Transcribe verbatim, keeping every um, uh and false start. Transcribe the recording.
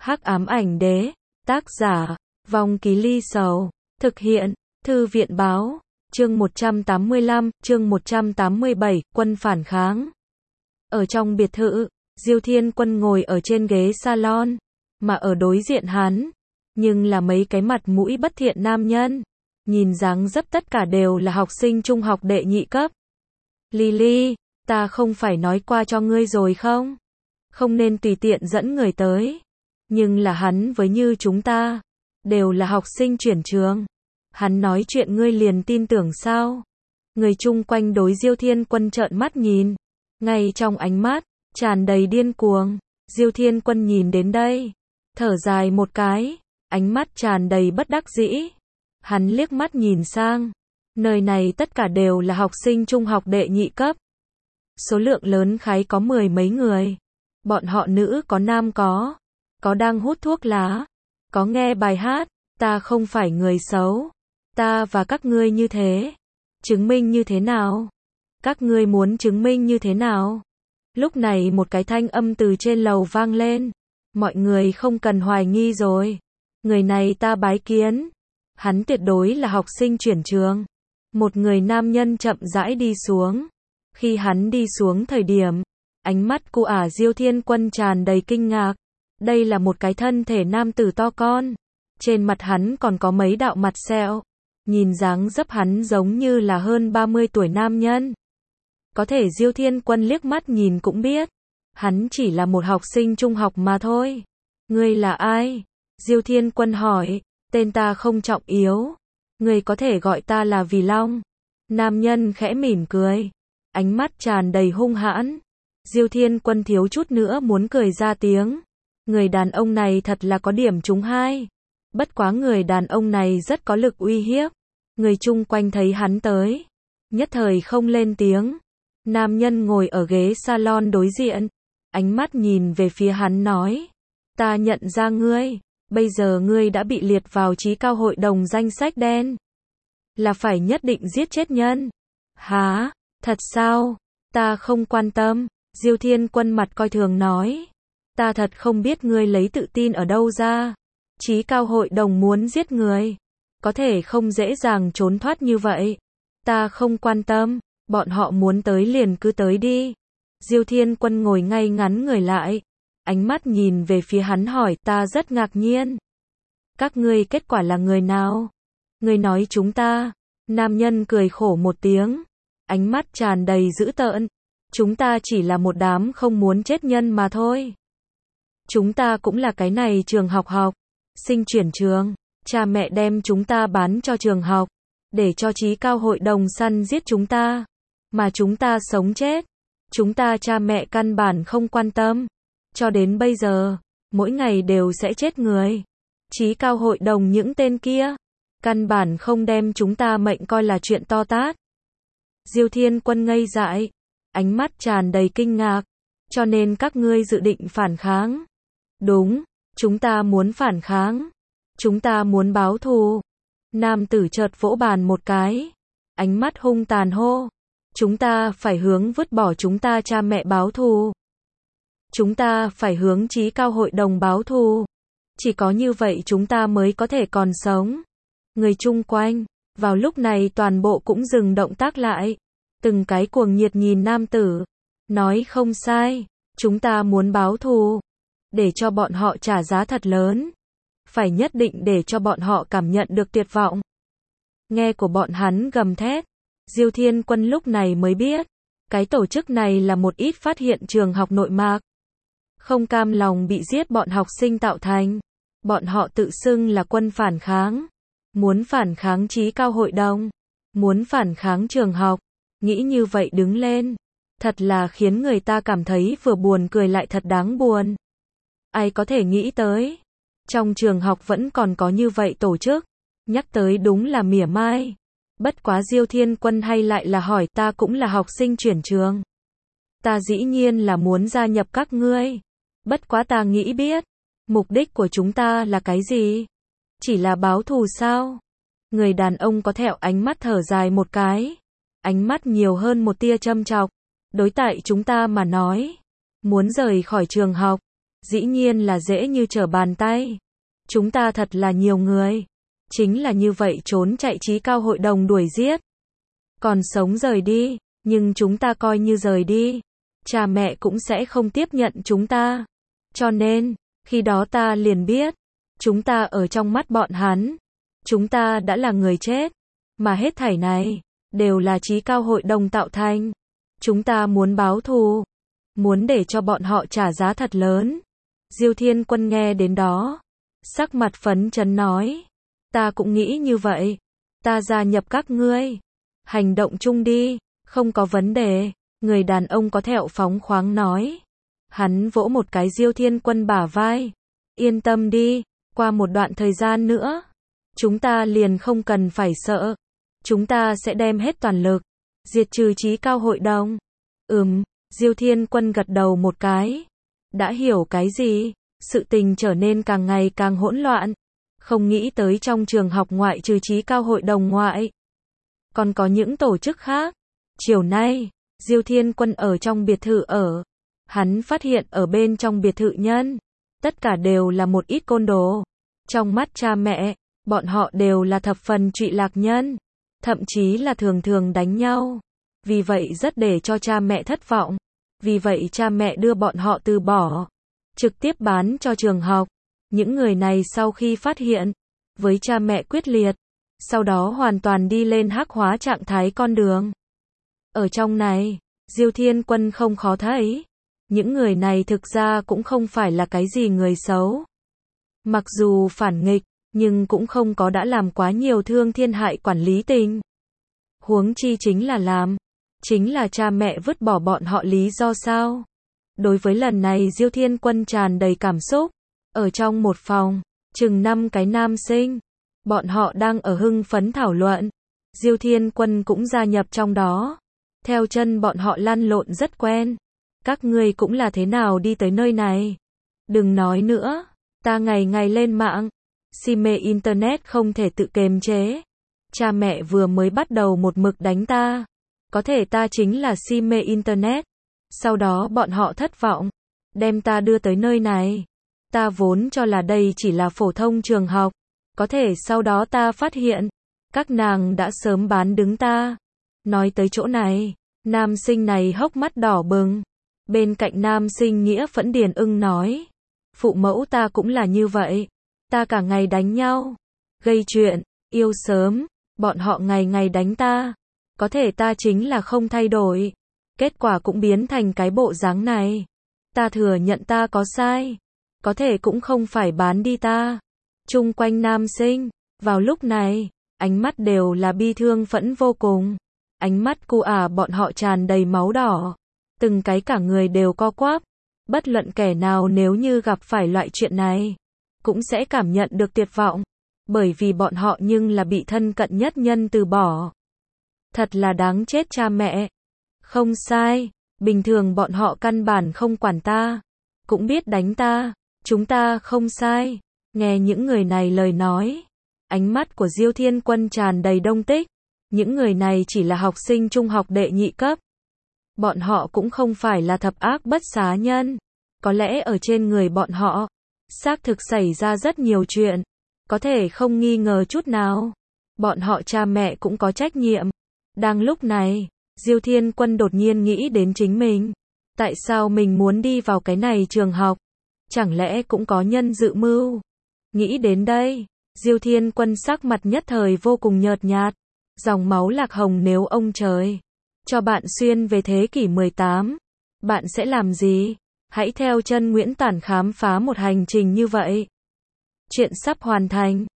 Hắc ám ảnh đế, tác giả, Vong Ký Ly Sầu, thực hiện, Thư viện báo, chương một trăm tám mươi lăm, chương một trăm tám mươi bảy, quân phản kháng. Ở trong biệt thự, Diêu Thiên Quân ngồi ở trên ghế salon, mà ở đối diện hắn, nhưng là mấy cái mặt mũi bất thiện nam nhân, nhìn dáng dấp tất cả đều là học sinh trung học đệ nhị cấp. Lily, ta không phải nói qua cho ngươi rồi không? Không nên tùy tiện dẫn người tới. Nhưng là hắn với như chúng ta, đều là học sinh chuyển trường. Hắn nói chuyện ngươi liền tin tưởng sao? Người chung quanh đối Diêu Thiên Quân trợn mắt nhìn. Ngay trong ánh mắt, tràn đầy điên cuồng. Diêu Thiên Quân nhìn đến đây, thở dài một cái, ánh mắt tràn đầy bất đắc dĩ. Hắn liếc mắt nhìn sang. Nơi này tất cả đều là học sinh trung học đệ nhị cấp. Số lượng lớn khái có mười mấy người. Bọn họ nữ có nam có. Có đang hút thuốc lá. Có nghe bài hát. Ta không phải người xấu. Ta và các ngươi như thế. Chứng minh như thế nào? Các ngươi muốn chứng minh như thế nào? Lúc này một cái thanh âm từ trên lầu vang lên. Mọi người không cần hoài nghi rồi. Người này ta bái kiến. Hắn tuyệt đối là học sinh chuyển trường. Một người nam nhân chậm rãi đi xuống. Khi hắn đi xuống thời điểm, ánh mắt của ả Diêu Thiên Quân tràn đầy kinh ngạc. Đây là một cái thân thể nam tử to con. Trên mặt hắn còn có mấy đạo mặt sẹo. Nhìn dáng dấp hắn giống như là hơn ba mươi tuổi nam nhân. Có thể Diêu Thiên Quân liếc mắt nhìn cũng biết. Hắn chỉ là một học sinh trung học mà thôi. Ngươi là ai? Diêu Thiên Quân hỏi. Tên ta không trọng yếu. Ngươi có thể gọi ta là Vì Long. Nam nhân khẽ mỉm cười. Ánh mắt tràn đầy hung hãn. Diêu Thiên Quân thiếu chút nữa muốn cười ra tiếng. Người đàn ông này thật là có điểm trúng hai. Bất quá người đàn ông này rất có lực uy hiếp. Người chung quanh thấy hắn tới, nhất thời không lên tiếng. Nam nhân ngồi ở ghế salon đối diện, ánh mắt nhìn về phía hắn nói. Ta nhận ra ngươi, bây giờ ngươi đã bị liệt vào trí cao hội đồng danh sách đen. Là phải nhất định giết chết nhân. Hả? Thật sao? Ta không quan tâm. Diêu Thiên Quân mặt coi thường nói. Ta thật không biết ngươi lấy tự tin ở đâu ra. Trí cao hội đồng muốn giết người. Có thể không dễ dàng trốn thoát như vậy. Ta không quan tâm. Bọn họ muốn tới liền cứ tới đi. Diêu Thiên Quân ngồi ngay ngắn người lại. Ánh mắt nhìn về phía hắn hỏi ta rất ngạc nhiên. Các ngươi kết quả là người nào? Ngươi nói chúng ta. Nam nhân cười khổ một tiếng. Ánh mắt tràn đầy dữ tợn. Chúng ta chỉ là một đám không muốn chết nhân mà thôi. Chúng ta cũng là cái này trường học học. Sinh chuyển trường. Cha mẹ đem chúng ta bán cho trường học. Để cho trí cao hội đồng săn giết chúng ta. Mà chúng ta sống chết. Chúng ta cha mẹ căn bản không quan tâm. Cho đến bây giờ, mỗi ngày đều sẽ chết người. Trí cao hội đồng những tên kia. Căn bản không đem chúng ta mệnh coi là chuyện to tát. Diêu Thiên Quân ngây dại. Ánh mắt tràn đầy kinh ngạc. Cho nên các ngươi dự định phản kháng. Đúng, chúng ta muốn phản kháng. Chúng ta muốn báo thù. Nam tử chợt vỗ bàn một cái. Ánh mắt hung tàn hô. Chúng ta phải hướng vứt bỏ chúng ta cha mẹ báo thù. Chúng ta phải hướng trí cao hội đồng báo thù. Chỉ có như vậy chúng ta mới có thể còn sống. Người chung quanh, vào lúc này toàn bộ cũng dừng động tác lại. Từng cái cuồng nhiệt nhìn nam tử. Nói không sai, chúng ta muốn báo thù. Để cho bọn họ trả giá thật lớn. Phải nhất định để cho bọn họ cảm nhận được tuyệt vọng. Nghe của bọn hắn gầm thét. Diêu Thiên Quân lúc này mới biết. Cái tổ chức này là một ít phát hiện trường học nội mạc. Không cam lòng bị giết bọn học sinh tạo thành. Bọn họ tự xưng là quân phản kháng. Muốn phản kháng trí cao hội đồng. Muốn phản kháng trường học. Nghĩ như vậy đứng lên. Thật là khiến người ta cảm thấy vừa buồn cười lại thật đáng buồn. Ai có thể nghĩ tới. Trong trường học vẫn còn có như vậy tổ chức. Nhắc tới đúng là mỉa mai. Bất quá Diêu Thiên Quân hay lại là hỏi ta cũng là học sinh chuyển trường. Ta dĩ nhiên là muốn gia nhập các ngươi. Bất quá ta nghĩ biết. Mục đích của chúng ta là cái gì? Chỉ là báo thù sao? Người đàn ông có thẹo ánh mắt thở dài một cái. Ánh mắt nhiều hơn một tia châm chọc. Đối tại chúng ta mà nói. Muốn rời khỏi trường học. Dĩ nhiên là dễ như trở bàn tay. Chúng ta thật là nhiều người. Chính là như vậy trốn chạy trí cao hội đồng đuổi giết. Còn sống rời đi, nhưng chúng ta coi như rời đi. Cha mẹ cũng sẽ không tiếp nhận chúng ta. Cho nên, khi đó ta liền biết, chúng ta ở trong mắt bọn hắn. Chúng ta đã là người chết. Mà hết thảy này, đều là trí cao hội đồng tạo thành. Chúng ta muốn báo thù. Muốn để cho bọn họ trả giá thật lớn. Diêu Thiên Quân nghe đến đó. Sắc mặt phấn chấn nói. Ta cũng nghĩ như vậy. Ta gia nhập các ngươi. Hành động chung đi. Không có vấn đề. Người đàn ông có thẹo phóng khoáng nói. Hắn vỗ một cái Diêu Thiên Quân bả vai. Yên tâm đi. Qua một đoạn thời gian nữa. Chúng ta liền không cần phải sợ. Chúng ta sẽ đem hết toàn lực. Diệt trừ trí cao hội đồng. Ừm. Diêu Thiên Quân gật đầu một cái. Đã hiểu cái gì? Sự tình trở nên càng ngày càng hỗn loạn. Không nghĩ tới trong trường học ngoại trừ trí cao hội đồng ngoại. Còn có những tổ chức khác. Chiều nay, Diêu Thiên Quân ở trong biệt thự ở. Hắn phát hiện ở bên trong biệt thự nhân. Tất cả đều là một ít côn đồ. Trong mắt cha mẹ, bọn họ đều là thập phần trụy lạc nhân. Thậm chí là thường thường đánh nhau. Vì vậy rất để cho cha mẹ thất vọng. Vì vậy cha mẹ đưa bọn họ từ bỏ. Trực tiếp bán cho trường học. Những người này sau khi phát hiện, với cha mẹ quyết liệt, sau đó hoàn toàn đi lên hắc hóa trạng thái con đường. Ở trong này, Diêu Thiên Quân không khó thấy. Những người này thực ra cũng không phải là cái gì người xấu. Mặc dù phản nghịch, nhưng cũng không có đã làm quá nhiều thương thiên hại quản lý tình. Huống chi chính là làm. Chính là cha mẹ vứt bỏ bọn họ lý do sao? Đối với lần này Diêu Thiên Quân tràn đầy cảm xúc. Ở trong một phòng, chừng năm cái nam sinh. Bọn họ đang ở hưng phấn thảo luận. Diêu Thiên Quân cũng gia nhập trong đó. Theo chân bọn họ lăn lộn rất quen. Các ngươi cũng là thế nào đi tới nơi này? Đừng nói nữa. Ta ngày ngày lên mạng. Si mê internet không thể tự kiềm chế. Cha mẹ vừa mới bắt đầu một mực đánh ta. Có thể ta chính là si mê internet. Sau đó bọn họ thất vọng. Đem ta đưa tới nơi này. Ta vốn cho là đây chỉ là phổ thông trường học. Có thể sau đó ta phát hiện. Các nàng đã sớm bán đứng ta. Nói tới chỗ này. Nam sinh này hốc mắt đỏ bừng. Bên cạnh nam sinh Nghĩa Phẫn Điền ưng nói. Phụ mẫu ta cũng là như vậy. Ta cả ngày đánh nhau. Gây chuyện. Yêu sớm. Bọn họ ngày ngày đánh ta. Có thể ta chính là không thay đổi. Kết quả cũng biến thành cái bộ dáng này. Ta thừa nhận ta có sai. Có thể cũng không phải bán đi ta. Chung quanh nam sinh. Vào lúc này, ánh mắt đều là bi thương phẫn vô cùng. Ánh mắt cu ả bọn họ tràn đầy máu đỏ. Từng cái cả người đều co quắp. Bất luận kẻ nào nếu như gặp phải loại chuyện này, cũng sẽ cảm nhận được tuyệt vọng. Bởi vì bọn họ nhưng là bị thân cận nhất nhân từ bỏ. Thật là đáng chết cha mẹ. Không sai, bình thường bọn họ căn bản không quản ta. Cũng biết đánh ta, chúng ta không sai. Nghe những người này lời nói. Ánh mắt của Diêu Thiên Quân tràn đầy đông tích. Những người này chỉ là học sinh trung học đệ nhị cấp. Bọn họ cũng không phải là thập ác bất xá nhân. Có lẽ ở trên người bọn họ, xác thực xảy ra rất nhiều chuyện. Có thể không nghi ngờ chút nào. Bọn họ cha mẹ cũng có trách nhiệm. Đang lúc này, Diêu Thiên Quân đột nhiên nghĩ đến chính mình. Tại sao mình muốn đi vào cái này trường học? Chẳng lẽ cũng có nhân dự mưu? Nghĩ đến đây, Diêu Thiên Quân sắc mặt nhất thời vô cùng nhợt nhạt. Dòng máu lạc hồng nếu ông trời cho bạn xuyên về thế kỷ mười tám, bạn sẽ làm gì? Hãy theo chân Nguyễn Tản khám phá một hành trình như vậy. Chuyện sắp hoàn thành.